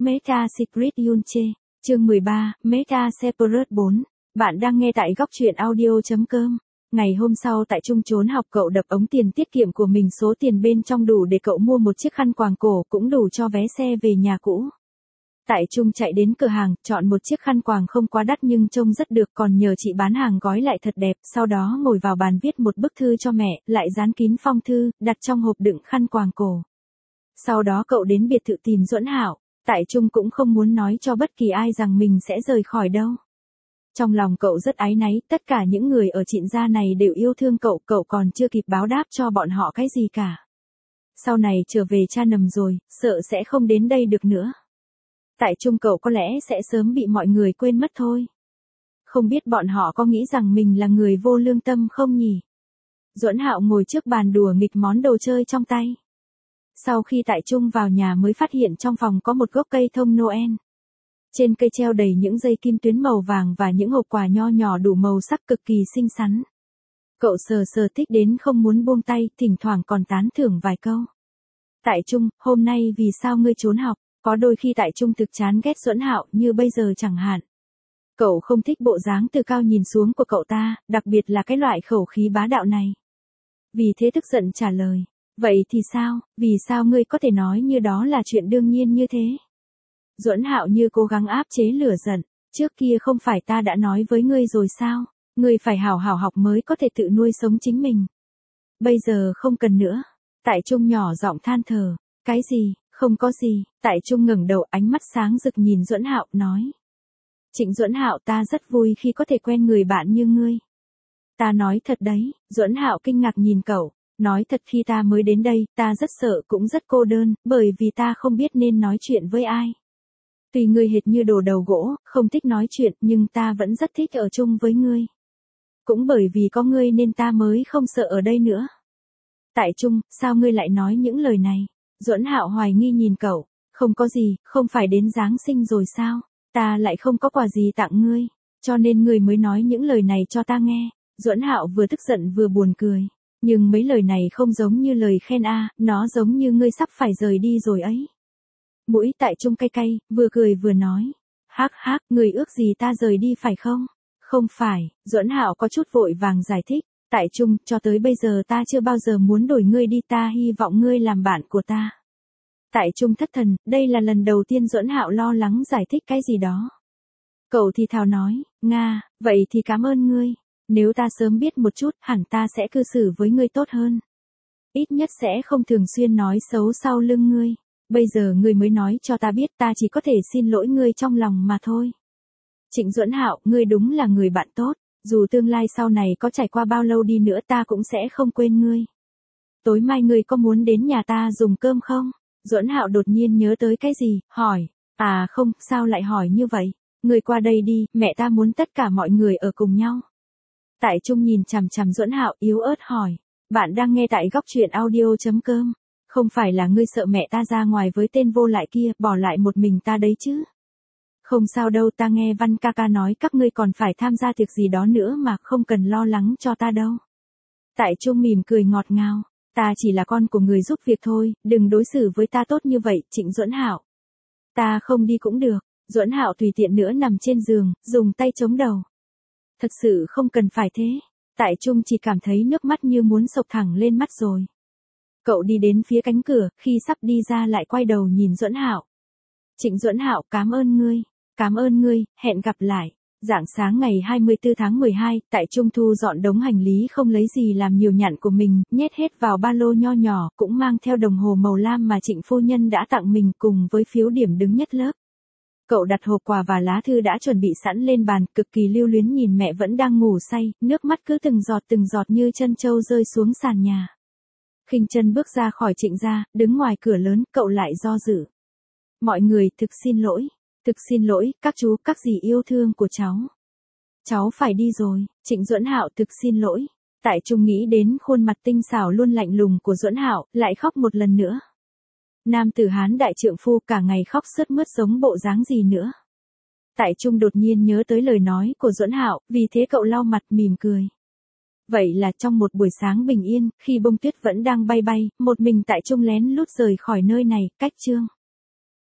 Meta Secret Yunche, chương 13, Meta Separate 4. Bạn đang nghe tại góc truyện audio.com. Ngày hôm sau tại Trung trốn học, cậu đập ống tiền tiết kiệm của mình, số tiền bên trong đủ để cậu mua một chiếc khăn quàng cổ, cũng đủ cho vé xe về nhà cũ. Tại Trung chạy đến cửa hàng, chọn một chiếc khăn quàng không quá đắt nhưng trông rất được, còn nhờ chị bán hàng gói lại thật đẹp, sau đó ngồi vào bàn viết một bức thư cho mẹ, lại dán kín phong thư, đặt trong hộp đựng khăn quàng cổ. Sau đó cậu đến biệt thự tìm Duẫn Hạo. Tại Trung cũng không muốn nói cho bất kỳ ai rằng mình sẽ rời khỏi đâu. Trong lòng cậu rất áy náy, tất cả những người ở Trịnh gia này đều yêu thương cậu, cậu còn chưa kịp báo đáp cho bọn họ cái gì cả. Sau này trở về cha nầm rồi, sợ sẽ không đến đây được nữa. Tại Trung cậu có lẽ sẽ sớm bị mọi người quên mất thôi. Không biết bọn họ có nghĩ rằng mình là người vô lương tâm không nhỉ? Duẫn Hạo ngồi trước bàn đùa nghịch món đồ chơi trong tay. Sau khi Tại Trung vào nhà mới phát hiện trong phòng có một gốc cây thông Noel. Trên cây treo đầy những dây kim tuyến màu vàng và những hộp quà nho nhỏ đủ màu sắc cực kỳ xinh xắn. Cậu sờ sờ thích đến không muốn buông tay, thỉnh thoảng còn tán thưởng vài câu. Tại Trung, hôm nay vì sao ngươi trốn học? Có đôi khi Tại Trung thực chán ghét Duẫn Hạo, như bây giờ chẳng hạn. Cậu không thích bộ dáng từ cao nhìn xuống của cậu ta, đặc biệt là cái loại khẩu khí bá đạo này. Vì thế tức giận trả lời. Vậy thì sao, vì sao ngươi có thể nói như đó là chuyện đương nhiên như thế? Duẫn Hạo như cố gắng áp chế lửa giận, trước kia không phải ta đã nói với ngươi rồi sao, ngươi phải hảo hảo học mới có thể tự nuôi sống chính mình. Bây giờ không cần nữa. Tại Trung nhỏ giọng than thở, cái gì, không có gì. Tại Trung ngẩng đầu, ánh mắt sáng rực nhìn Duẫn Hạo, nói. Trịnh Duẫn Hạo, ta rất vui khi có thể quen người bạn như ngươi. Ta nói thật đấy. Duẫn Hạo kinh ngạc nhìn cậu. Nói thật, khi ta mới đến đây, ta rất sợ cũng rất cô đơn, bởi vì ta không biết nên nói chuyện với ai. Tuy ngươi hệt như đồ đầu gỗ, không thích nói chuyện, nhưng ta vẫn rất thích ở chung với ngươi. Cũng bởi vì có ngươi nên ta mới không sợ ở đây nữa. Tại Trung, sao ngươi lại nói những lời này? Duẫn Hạo hoài nghi nhìn cậu. Không có gì, không phải đến Giáng sinh rồi sao? Ta lại không có quà gì tặng ngươi, cho nên ngươi mới nói những lời này cho ta nghe. Duẫn Hạo vừa tức giận vừa buồn cười. Nhưng mấy lời này không giống như lời khen nó giống như ngươi sắp phải rời đi rồi ấy. Mũi Tại Trung cay cay, vừa cười vừa nói. Hắc hắc, ngươi ước gì ta rời đi phải không? Không phải. Duẫn Hạo có chút vội vàng giải thích. Tại Trung, cho tới bây giờ ta chưa bao giờ muốn đổi ngươi đi, ta hy vọng ngươi làm bạn của ta. Tại Trung thất thần, đây là lần đầu tiên Duẫn Hạo lo lắng giải thích cái gì đó. Cậu thì thào nói, Nga, vậy thì cảm ơn ngươi. Nếu ta sớm biết một chút, hẳn ta sẽ cư xử với ngươi tốt hơn. Ít nhất sẽ không thường xuyên nói xấu sau lưng ngươi. Bây giờ ngươi mới nói cho ta biết, ta chỉ có thể xin lỗi ngươi trong lòng mà thôi. Trịnh Duẫn Hạo, ngươi đúng là người bạn tốt. Dù tương lai sau này có trải qua bao lâu đi nữa ta cũng sẽ không quên ngươi. Tối mai ngươi có muốn đến nhà ta dùng cơm không? Duẫn Hạo đột nhiên nhớ tới cái gì, hỏi. À không, sao lại hỏi như vậy? Ngươi qua đây đi, mẹ ta muốn tất cả mọi người ở cùng nhau. Tại Trung nhìn chằm chằm Duẫn Hạo, yếu ớt hỏi. Bạn đang nghe tại góc truyện audio.com. Không phải là ngươi sợ mẹ ta ra ngoài với tên vô lại kia, bỏ lại một mình ta đấy chứ? Không sao đâu, ta nghe Văn ca ca nói các ngươi còn phải tham gia tiệc gì đó nữa mà, không cần lo lắng cho ta đâu. Tại Trung mỉm cười ngọt ngào. Ta chỉ là con của người giúp việc thôi, đừng đối xử với ta tốt như vậy, Trịnh Duẫn Hạo. Ta không đi cũng được. Duẫn Hạo tùy tiện nữa nằm trên giường, dùng tay chống đầu. Thật sự không cần phải thế. Tại Trung chỉ cảm thấy nước mắt như muốn xộc thẳng lên mắt rồi. Cậu đi đến phía cánh cửa, khi sắp đi ra lại quay đầu nhìn Duẫn Hạo. Trịnh Duẫn Hạo, cảm ơn ngươi. Cảm ơn ngươi, hẹn gặp lại. Rạng sáng ngày 24 tháng 12, Tại Trung thu dọn đống hành lý không lấy gì làm nhiều nhặn của mình, nhét hết vào ba lô nho nhỏ, cũng mang theo đồng hồ màu lam mà Trịnh phu nhân đã tặng mình cùng với phiếu điểm đứng nhất lớp. Cậu đặt hộp quà và lá thư đã chuẩn bị sẵn lên bàn, cực kỳ lưu luyến nhìn mẹ vẫn đang ngủ say, nước mắt cứ từng giọt như chân trâu rơi xuống sàn nhà. Khinh Chân bước ra khỏi Trịnh gia, đứng ngoài cửa lớn, cậu lại do dự. Mọi người, thực xin lỗi, các chú, các dì yêu thương của cháu. Cháu phải đi rồi. Trịnh Duẫn Hạo, thực xin lỗi. Tại Trung nghĩ đến khuôn mặt tinh xảo luôn lạnh lùng của Duẫn Hạo, lại khóc một lần nữa. Nam tử Hán đại trượng phu cả ngày khóc sướt mướt giống bộ dáng gì nữa. Tại Trung đột nhiên nhớ tới lời nói của Duẫn Hạo, vì thế cậu lau mặt mỉm cười. Vậy là trong một buổi sáng bình yên, khi bông tuyết vẫn đang bay bay, một mình Tại Trung lén lút rời khỏi nơi này, cách chương.